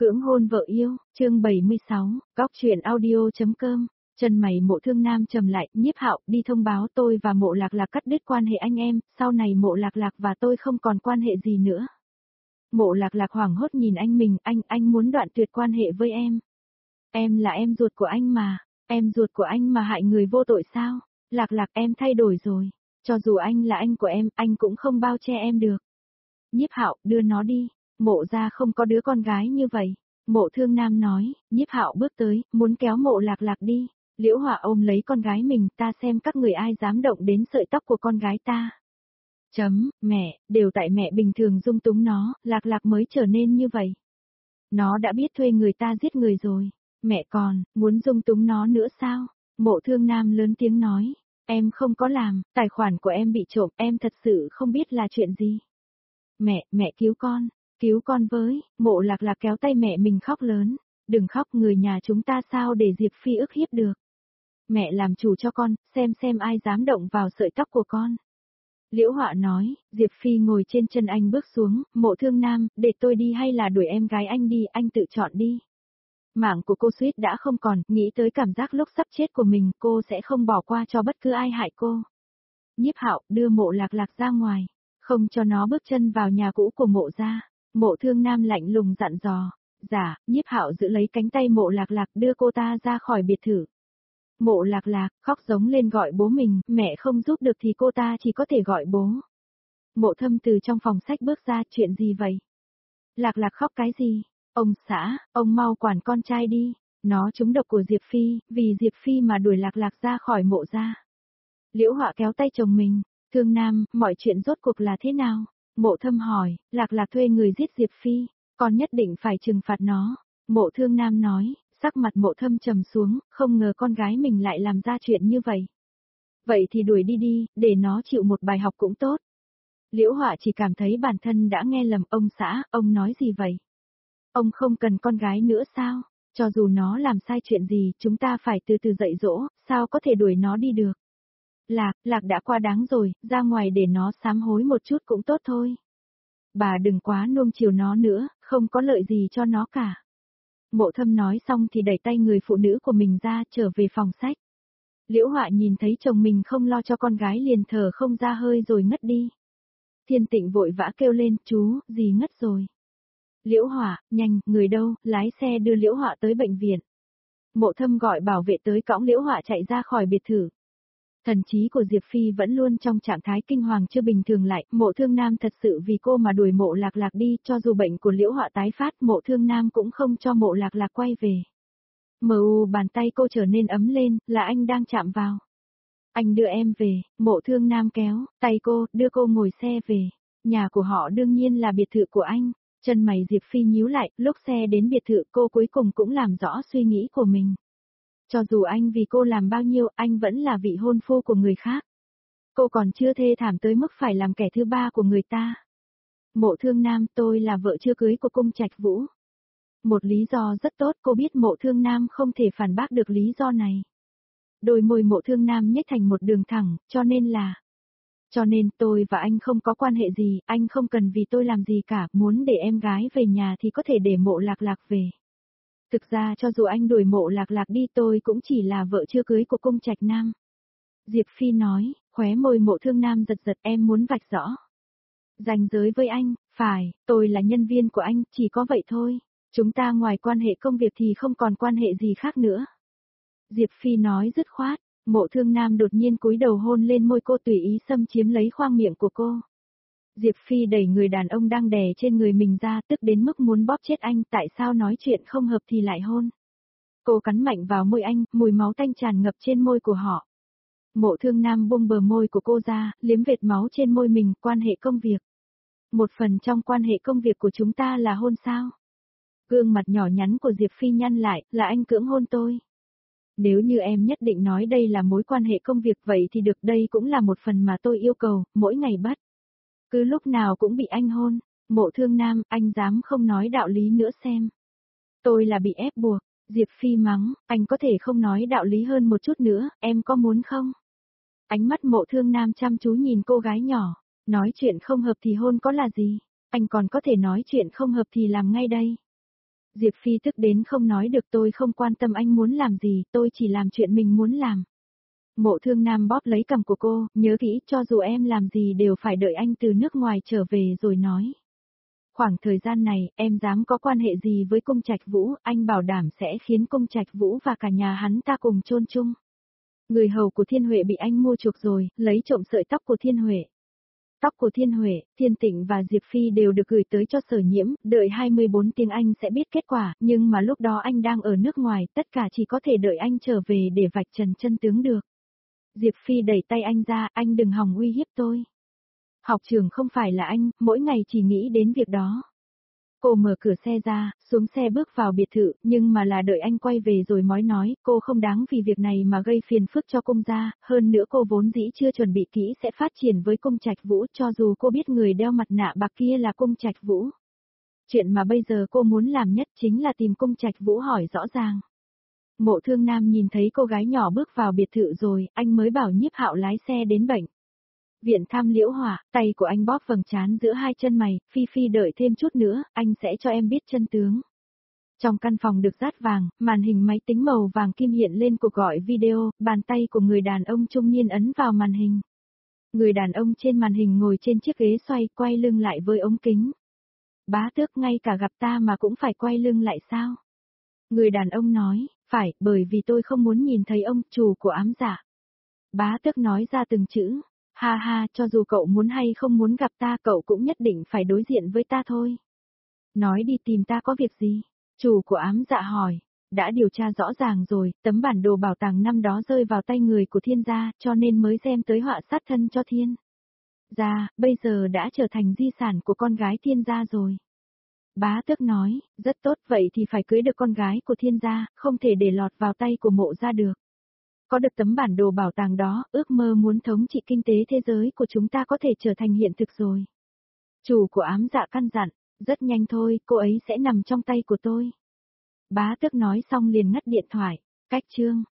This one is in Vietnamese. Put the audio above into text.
Cưỡng hôn vợ yêu, chương 76, góc truyện audio.com. Chân mày Mộ Thương Nam trầm lại, Nhiếp Hạo đi thông báo tôi và Mộ Lạc Lạc cắt đứt quan hệ anh em, sau này Mộ Lạc Lạc và tôi không còn quan hệ gì nữa. Mộ Lạc Lạc hoảng hốt nhìn anh mình, anh muốn đoạn tuyệt quan hệ với em. Em là em ruột của anh mà, em ruột của anh mà hại người vô tội sao? Lạc Lạc em thay đổi rồi, cho dù anh là anh của em, anh cũng không bao che em được. Nhiếp Hạo đưa nó đi. Mộ gia không có đứa con gái như vậy. Mộ Thương Nam nói, Nhiếp Hạo bước tới, muốn kéo Mộ Lạc Lạc đi. Liễu Hỏa ôm lấy con gái mình, ta xem các người ai dám động đến sợi tóc của con gái ta. Mẹ, đều tại mẹ bình thường dung túng nó, Lạc Lạc mới trở nên như vậy. Nó đã biết thuê người ta giết người rồi. Mẹ còn, muốn dung túng nó nữa sao? Mộ Thương Nam lớn tiếng nói, em không có làm, tài khoản của em bị trộm, em thật sự không biết là chuyện gì. Mẹ cứu con với, Mộ Lạc Lạc kéo tay mẹ mình khóc lớn, đừng khóc, người nhà chúng ta sao để Diệp Phi ức hiếp được. Mẹ làm chủ cho con, xem ai dám động vào sợi tóc của con. Liễu Họa nói, Diệp Phi ngồi trên chân anh bước xuống, Mộ Thương Nam, để tôi đi hay là đuổi em gái anh đi, anh tự chọn đi. Mạng của cô suýt đã không còn, nghĩ tới cảm giác lúc sắp chết của mình, cô sẽ không bỏ qua cho bất cứ ai hại cô. Nhiếp Hạo đưa Mộ Lạc Lạc ra ngoài, không cho nó bước chân vào nhà cũ của Mộ gia. Mộ Thương Nam lạnh lùng dặn dò. Dạ, Nhiếp Hạo giữ lấy cánh tay Mộ Lạc Lạc đưa cô ta ra khỏi biệt thự. Mộ Lạc Lạc khóc giống lên gọi bố mình, mẹ không giúp được thì cô ta chỉ có thể gọi bố. Mộ Thâm từ trong phòng sách bước ra, chuyện gì vậy? Lạc Lạc khóc cái gì? Ông xã, ông mau quản con trai đi, nó trúng độc của Diệp Phi, vì Diệp Phi mà đuổi Lạc Lạc ra khỏi Mộ gia. Liễu Họa kéo tay chồng mình, Thương Nam, mọi chuyện rốt cuộc là thế nào? Mộ Thâm hỏi, Lạc Lạc thuê người giết Diệp Phi, con nhất định phải trừng phạt nó. Mộ Thương Nam nói, sắc mặt Mộ Thâm trầm xuống, không ngờ con gái mình lại làm ra chuyện như vậy. Vậy thì đuổi đi, để nó chịu một bài học cũng tốt. Liễu Họa chỉ cảm thấy bản thân đã nghe lầm. Ông xã, ông nói gì vậy? Ông không cần con gái nữa sao? Cho dù nó làm sai chuyện gì, chúng ta phải từ từ dạy dỗ, sao có thể đuổi nó đi được? Lạc đã quá đáng rồi, ra ngoài để nó sám hối một chút cũng tốt thôi. Bà đừng quá nuông chiều nó nữa, không có lợi gì cho nó cả. Mộ Thâm nói xong thì đẩy tay người phụ nữ của mình ra, trở về phòng sách. Liễu Họa nhìn thấy chồng mình không lo cho con gái liền thở không ra hơi rồi ngất đi. Thiên Tịnh vội vã kêu lên, chú, dì ngất rồi. Liễu Họa, nhanh, người đâu, lái xe đưa Liễu Họa tới bệnh viện. Mộ Thâm gọi bảo vệ tới cõng Liễu Họa chạy ra khỏi biệt thự. Thần trí của Diệp Phi vẫn luôn trong trạng thái kinh hoàng chưa bình thường lại, Mộ Thương Nam thật sự vì cô mà đuổi Mộ Lạc Lạc đi, cho dù bệnh của Liễu Họa tái phát, Mộ Thương Nam cũng không cho Mộ Lạc Lạc quay về. Bàn tay cô trở nên ấm lên, là anh đang chạm vào. Anh đưa em về, Mộ Thương Nam kéo tay cô, đưa cô ngồi xe về. Nhà của họ đương nhiên là biệt thự của anh. Chân mày Diệp Phi nhíu lại, lúc xe đến biệt thự cô cuối cùng cũng làm rõ suy nghĩ của mình. Cho dù anh vì cô làm bao nhiêu, anh vẫn là vị hôn phu của người khác. Cô còn chưa thê thảm tới mức phải làm kẻ thứ ba của người ta. Mộ Thương Nam, tôi là vợ chưa cưới của Cung Trạch Vũ. Một lý do rất tốt, cô biết Mộ Thương Nam không thể phản bác được lý do này. Đôi môi Mộ Thương Nam nhếch thành một đường thẳng, cho nên tôi và anh không có quan hệ gì, anh không cần vì tôi làm gì cả, muốn để em gái về nhà thì có thể để Mộ Lạc Lạc về. Thực ra cho dù anh đuổi Mộ Lạc Lạc đi tôi cũng chỉ là vợ chưa cưới của Cung Trạch Nam. Diệp Phi nói, khóe môi Mộ Thương Nam giật giật, em muốn vạch rõ ranh giới với anh, phải, tôi là nhân viên của anh, chỉ có vậy thôi. Chúng ta ngoài quan hệ công việc thì không còn quan hệ gì khác nữa. Diệp Phi nói dứt khoát, Mộ Thương Nam đột nhiên cúi đầu hôn lên môi cô, tùy ý xâm chiếm lấy khoang miệng của cô. Diệp Phi đẩy người đàn ông đang đè trên người mình ra, tức đến mức muốn bóp chết anh, tại sao nói chuyện không hợp thì lại hôn. Cô cắn mạnh vào môi anh, mùi máu tanh tràn ngập trên môi của họ. Mộ Thương Nam buông bờ môi của cô ra, liếm vệt máu trên môi mình, quan hệ công việc. Một phần trong quan hệ công việc của chúng ta là hôn sao? Gương mặt nhỏ nhắn của Diệp Phi nhăn lại, là anh cưỡng hôn tôi. Nếu như em nhất định nói đây là mối quan hệ công việc vậy thì được, đây cũng là một phần mà tôi yêu cầu, mỗi ngày bắt. Cứ lúc nào cũng bị anh hôn. Mộ Thương Nam, anh dám không nói đạo lý nữa xem. Tôi là bị ép buộc. Diệp Phi mắng, anh có thể không nói đạo lý hơn một chút nữa, em có muốn không? Ánh mắt Mộ Thương Nam chăm chú nhìn cô gái nhỏ, nói chuyện không hợp thì hôn có là gì, anh còn có thể nói chuyện không hợp thì làm ngay đây. Diệp Phi tức đến không nói được, tôi không quan tâm anh muốn làm gì, tôi chỉ làm chuyện mình muốn làm. Mộ Thương Nam bóp lấy cằm của cô, nhớ kỹ, cho dù em làm gì đều phải đợi anh từ nước ngoài trở về rồi nói. Khoảng thời gian này, em dám có quan hệ gì với Cung Trạch Vũ, anh bảo đảm sẽ khiến Cung Trạch Vũ và cả nhà hắn ta cùng chôn chung. Người hầu của Thiên Huệ bị anh mua chuộc rồi, lấy trộm sợi tóc của Thiên Huệ. Tóc của Thiên Huệ, Thiên Tịnh và Diệp Phi đều được gửi tới cho Sở Nhiễm, đợi 24 tiếng anh sẽ biết kết quả, nhưng mà lúc đó anh đang ở nước ngoài, tất cả chỉ có thể đợi anh trở về để vạch trần chân tướng được. Diệp Phi đẩy tay anh ra, anh đừng hòng uy hiếp tôi. Học trường không phải là anh, mỗi ngày chỉ nghĩ đến việc đó. Cô mở cửa xe ra, xuống xe bước vào biệt thự, nhưng mà là đợi anh quay về rồi mới nói, cô không đáng vì việc này mà gây phiền phức cho Cung gia, hơn nữa cô vốn dĩ chưa chuẩn bị kỹ sẽ phát triển với Cung Trạch Vũ, cho dù cô biết người đeo mặt nạ bạc kia là Cung Trạch Vũ. Chuyện mà bây giờ cô muốn làm nhất chính là tìm Cung Trạch Vũ hỏi rõ ràng. Mộ Thương Nam nhìn thấy cô gái nhỏ bước vào biệt thự rồi, anh mới bảo Nhiếp Hạo lái xe đến bệnh viện Tham Liễu Hỏa, tay của anh bóp vầng trán giữa hai chân mày, Phi Phi đợi thêm chút nữa, anh sẽ cho em biết chân tướng. Trong căn phòng được dát vàng, màn hình máy tính màu vàng kim hiện lên cuộc gọi video, bàn tay của người đàn ông trung niên ấn vào màn hình. Người đàn ông trên màn hình ngồi trên chiếc ghế xoay, quay lưng lại với ống kính. Bá Tước, ngay cả gặp ta mà cũng phải quay lưng lại sao? Người đàn ông nói, phải, bởi vì tôi không muốn nhìn thấy ông, chủ của ám dạ. Bá Tước nói ra từng chữ. Ha ha, cho dù cậu muốn hay không muốn gặp ta, cậu cũng nhất định phải đối diện với ta thôi. Nói đi, tìm ta có việc gì? Chủ của ám dạ hỏi. Đã điều tra rõ ràng rồi, tấm bản đồ bảo tàng năm đó rơi vào tay người của Thiên gia, cho nên mới xem tới họa sát thân cho Thiên gia, bây giờ đã trở thành di sản của con gái Thiên gia rồi. Bá Tước nói, rất tốt, vậy thì phải cưới được con gái của Thiên gia, không thể để lọt vào tay của Mộ gia được. Có được tấm bản đồ bảo tàng đó, ước mơ muốn thống trị kinh tế thế giới của chúng ta có thể trở thành hiện thực rồi. Chủ của ám dạ căn dặn, rất nhanh thôi, cô ấy sẽ nằm trong tay của tôi. Bá Tước nói xong liền ngắt điện thoại, cách chương.